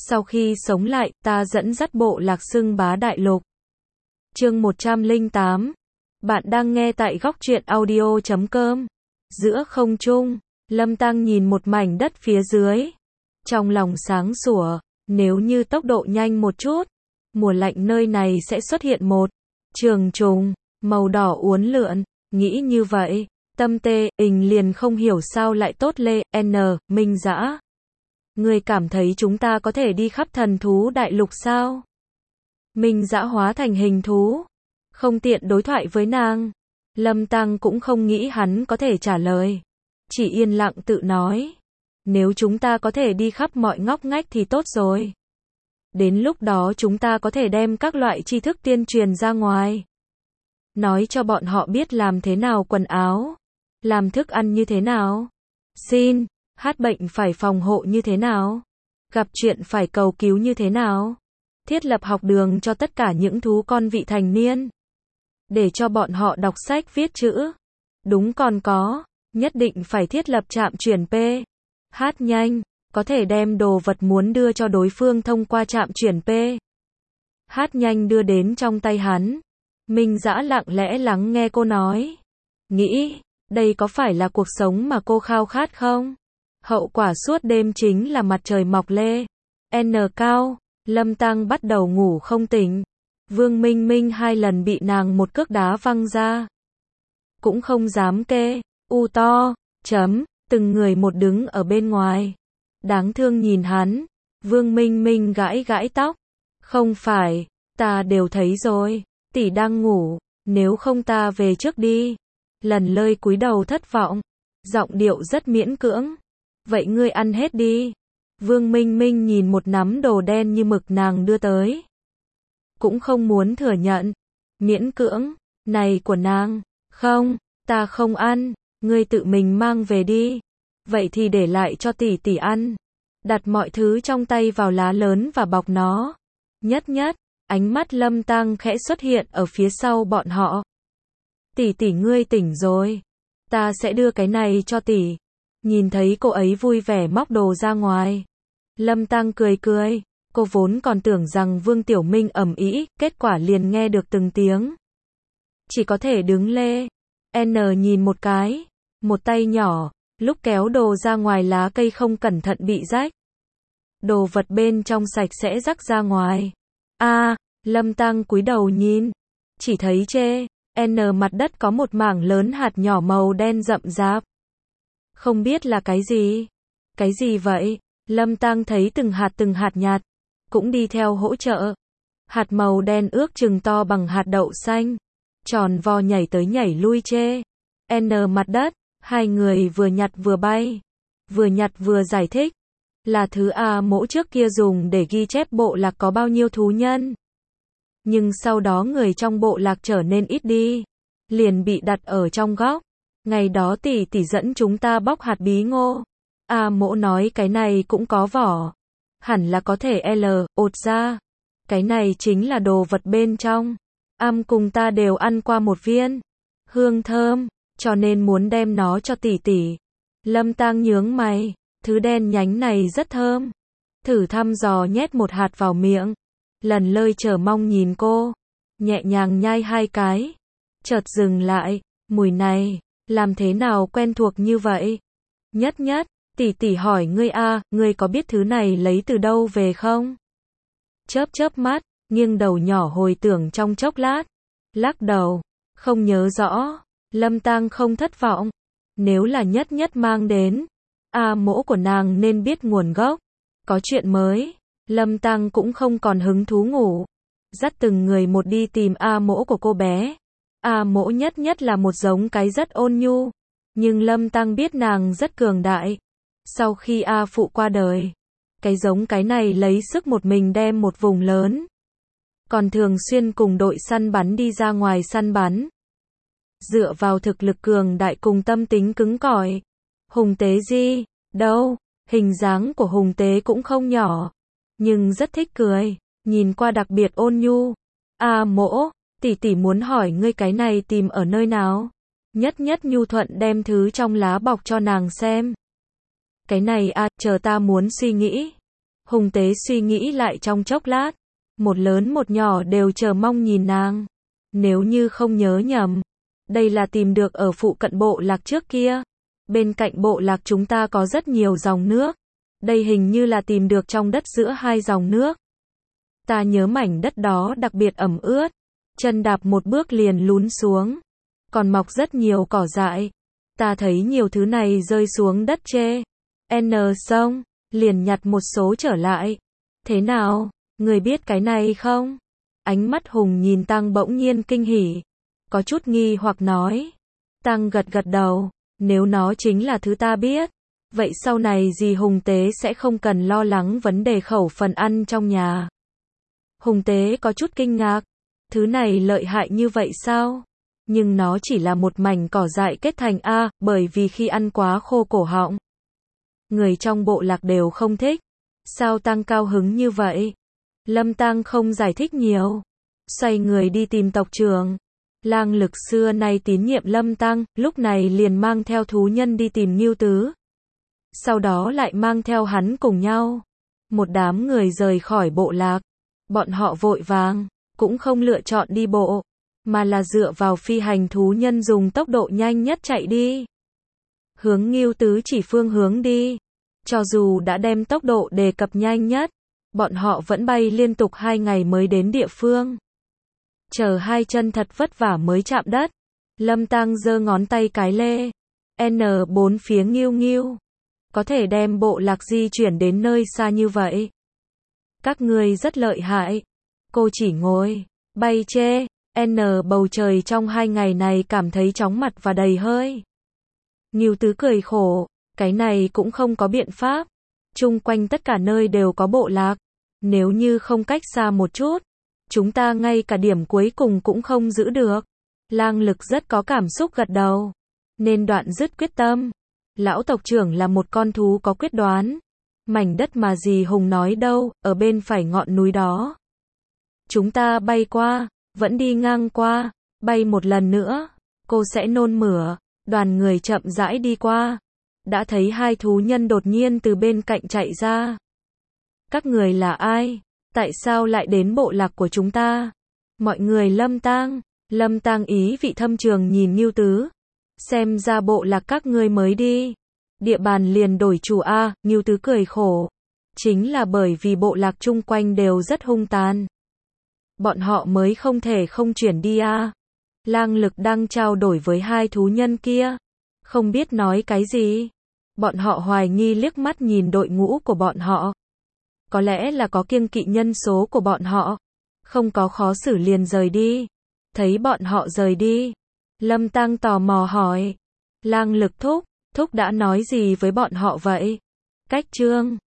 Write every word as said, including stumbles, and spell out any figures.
Sau khi sống lại, ta dẫn dắt bộ lạc xưng bá đại lục. Chương một trăm lẻ tám. Bạn đang nghe tại góc truyện audio chấm com. Giữa không trung, Lâm Tăng nhìn một mảnh đất phía dưới. Trong lòng sáng sủa, nếu như tốc độ nhanh một chút, mùa lạnh nơi này sẽ xuất hiện một trường trùng, màu đỏ uốn lượn. Nghĩ như vậy, tâm tê, ình liền không hiểu sao lại tốt lê, n, Minh Dã. Ngươi cảm thấy chúng ta có thể đi khắp thần thú đại lục sao? Minh Dã hóa thành hình thú, không tiện đối thoại với nàng. Lâm Tăng cũng không nghĩ hắn có thể trả lời, chỉ yên lặng tự nói. Nếu chúng ta có thể đi khắp mọi ngóc ngách thì tốt rồi. Đến lúc đó chúng ta có thể đem các loại tri thức tuyên truyền ra ngoài. Nói cho bọn họ biết làm thế nào quần áo, làm thức ăn như thế nào, xin, hát bệnh phải phòng hộ như thế nào, gặp chuyện phải cầu cứu như thế nào, thiết lập học đường cho tất cả những thú con vị thành niên, để cho bọn họ đọc sách viết chữ. Đúng, còn có, nhất định phải thiết lập trạm chuyển P. Hát nhanh, có thể đem đồ vật muốn đưa cho đối phương thông qua trạm chuyển P. Hát nhanh đưa đến trong tay hắn. Minh Dã lặng lẽ lắng nghe cô nói. Nghĩ, đây có phải là cuộc sống mà cô khao khát không? Hậu quả suốt đêm chính là mặt trời mọc lê N cao, Lâm Tăng bắt đầu ngủ không tỉnh. Vương Minh Minh hai lần bị nàng một cước đá văng ra. Cũng không dám kê, u to, chấm, từng người một đứng ở bên ngoài. Đáng thương nhìn hắn, Vương Minh Minh gãi gãi tóc. Không phải, ta đều thấy rồi, tỷ đang ngủ, nếu không ta về trước đi. Lần Lơi cúi đầu thất vọng, giọng điệu rất miễn cưỡng. Vậy ngươi ăn hết đi. Vương Minh Minh nhìn một nắm đồ đen như mực nàng đưa tới. Cũng không muốn thừa nhận. Miễn cưỡng, này của nàng. Không, ta không ăn, ngươi tự mình mang về đi. Vậy thì để lại cho tỷ tỷ ăn. Đặt mọi thứ trong tay vào lá lớn và bọc nó. Nhất nhất, ánh mắt Lâm Tăng khẽ xuất hiện ở phía sau bọn họ. Tỷ tỷ ngươi tỉnh rồi. Ta sẽ đưa cái này cho tỷ. Nhìn thấy cô ấy vui vẻ móc đồ ra ngoài. Lâm Tăng cười cười. Cô vốn còn tưởng rằng Vương Tiểu Minh ầm ĩ, kết quả liền nghe được từng tiếng. Chỉ có thể đứng lê. N nhìn một cái. Một tay nhỏ, lúc kéo đồ ra ngoài lá cây không cẩn thận bị rách. Đồ vật bên trong sạch sẽ rắc ra ngoài. A, à, Lâm Tăng cúi đầu nhìn. Chỉ thấy chê. N mặt đất có một mảng lớn hạt nhỏ màu đen rậm rạp. Không biết là cái gì? Cái gì vậy? Lâm Tăng thấy từng hạt từng hạt nhạt, cũng đi theo hỗ trợ. Hạt màu đen ước chừng to bằng hạt đậu xanh, tròn vo nhảy tới nhảy lui chê. N mặt đất, hai người vừa nhặt vừa bay, vừa nhặt vừa giải thích. Là thứ A Mỗ trước kia dùng để ghi chép bộ lạc có bao nhiêu thú nhân. Nhưng sau đó người trong bộ lạc trở nên ít đi, liền bị đặt ở trong góc. Ngày đó tỷ tỷ dẫn chúng ta bóc hạt bí ngô. A Mỗ nói cái này cũng có vỏ, hẳn là có thể L, ột ra. Cái này chính là đồ vật bên trong. Am cùng ta đều ăn qua một viên. Hương thơm, cho nên muốn đem nó cho tỷ tỷ. Lâm Tăng nhướng mày, thứ đen nhánh này rất thơm. Thử thăm dò nhét một hạt vào miệng. Lần Lơi chờ mong nhìn cô, nhẹ nhàng nhai hai cái. Chợt dừng lại, mùi này, làm thế nào quen thuộc như vậy? Nhất nhất, tỷ tỷ hỏi ngươi a, ngươi có biết thứ này lấy từ đâu về không? Chớp chớp mắt, nghiêng đầu nhỏ hồi tưởng trong chốc lát. Lắc đầu, không nhớ rõ. Lâm Tăng không thất vọng. Nếu là nhất nhất mang đến, A Mỗ của nàng nên biết nguồn gốc. Có chuyện mới, Lâm Tăng cũng không còn hứng thú ngủ. Dắt từng người một đi tìm A Mỗ của cô bé. A Mỗ nhất nhất là một giống cái rất ôn nhu. Nhưng Lâm Tăng biết nàng rất cường đại. Sau khi A Phụ qua đời, cái giống cái này lấy sức một mình đem một vùng lớn. Còn thường xuyên cùng đội săn bắn đi ra ngoài săn bắn. Dựa vào thực lực cường đại cùng tâm tính cứng cỏi. Hùng Tế Di, đâu, hình dáng của Hùng Tế cũng không nhỏ. Nhưng rất thích cười, nhìn qua đặc biệt ôn nhu. A Mỗ, tỷ tỷ muốn hỏi ngươi cái này tìm ở nơi nào? Nhất nhất nhu thuận đem thứ trong lá bọc cho nàng xem. Cái này a, à, chờ ta muốn suy nghĩ. Hùng Tế suy nghĩ lại trong chốc lát. Một lớn một nhỏ đều chờ mong nhìn nàng. Nếu như không nhớ nhầm, đây là tìm được ở phụ cận bộ lạc trước kia. Bên cạnh bộ lạc chúng ta có rất nhiều dòng nước. Đây hình như là tìm được trong đất giữa hai dòng nước. Ta nhớ mảnh đất đó đặc biệt ẩm ướt. Chân đạp một bước liền lún xuống. Còn mọc rất nhiều cỏ dại. Ta thấy nhiều thứ này rơi xuống đất chê. N xong, liền nhặt một số trở lại. Thế nào, người biết cái này không? Ánh mắt Hùng nhìn Tăng bỗng nhiên kinh hỉ. Có chút nghi hoặc nói. Tăng gật gật đầu. Nếu nó chính là thứ ta biết. Vậy sau này dì Hùng Tế sẽ không cần lo lắng vấn đề khẩu phần ăn trong nhà. Hùng Tế có chút kinh ngạc. Thứ này lợi hại như vậy sao? Nhưng nó chỉ là một mảnh cỏ dại kết thành A, bởi vì khi ăn quá khô cổ họng. Người trong bộ lạc đều không thích. Sao Tăng cao hứng như vậy? Lâm Tăng không giải thích nhiều. Xoay người đi tìm tộc trưởng. Lang Lực xưa nay tín nhiệm Lâm Tăng, lúc này liền mang theo thú nhân đi tìm Ngưu Tứ. Sau đó lại mang theo hắn cùng nhau. Một đám người rời khỏi bộ lạc. Bọn họ vội vàng, cũng không lựa chọn đi bộ, mà là dựa vào phi hành thú nhân dùng tốc độ nhanh nhất chạy đi. Hướng Ngưu Tứ chỉ phương hướng đi. Cho dù đã đem tốc độ đề cập nhanh nhất, bọn họ vẫn bay liên tục hai ngày mới đến địa phương. Chờ hai chân thật vất vả mới chạm đất. Lâm Tăng giơ ngón tay cái lê. N bốn phía Ngưu Ngưu. Có thể đem bộ lạc di chuyển đến nơi xa như vậy. Các ngươi rất lợi hại. Cô chỉ ngồi, bay chê. N bầu trời trong hai ngày này cảm thấy chóng mặt và đầy hơi. Ngưu Tứ cười khổ. Cái này cũng không có biện pháp. Chung quanh tất cả nơi đều có bộ lạc. Nếu như không cách xa một chút, chúng ta ngay cả điểm cuối cùng cũng không giữ được. Lang Lực rất có cảm xúc gật đầu. Nên đoạn dứt quyết tâm. Lão tộc trưởng là một con thú có quyết đoán. Mảnh đất mà dì Hùng nói đâu, ở bên phải ngọn núi đó. Chúng ta bay qua, vẫn đi ngang qua, bay một lần nữa, cô sẽ nôn mửa. Đoàn người chậm rãi đi qua. Đã thấy hai thú nhân đột nhiên từ bên cạnh chạy ra. Các người là ai? Tại sao lại đến bộ lạc của chúng ta? Mọi người Lâm Tang. Lâm Tang ý vị thâm trường nhìn Ngưu Tứ. Xem ra bộ lạc các ngươi mới đi. Địa bàn liền đổi chủ a. Ngưu Tứ cười khổ. Chính là bởi vì bộ lạc chung quanh đều rất hung tàn. Bọn họ mới không thể không chuyển đi a. Lang Lực đang trao đổi với hai thú nhân kia. Không biết nói cái gì. Bọn họ hoài nghi liếc mắt nhìn đội ngũ của bọn họ. Có lẽ là có kiêng kỵ nhân số của bọn họ. Không có khó xử liền rời đi. Thấy bọn họ rời đi. Lâm Tăng tò mò hỏi. Lang Lực thúc, thúc đã nói gì với bọn họ vậy? Cách chương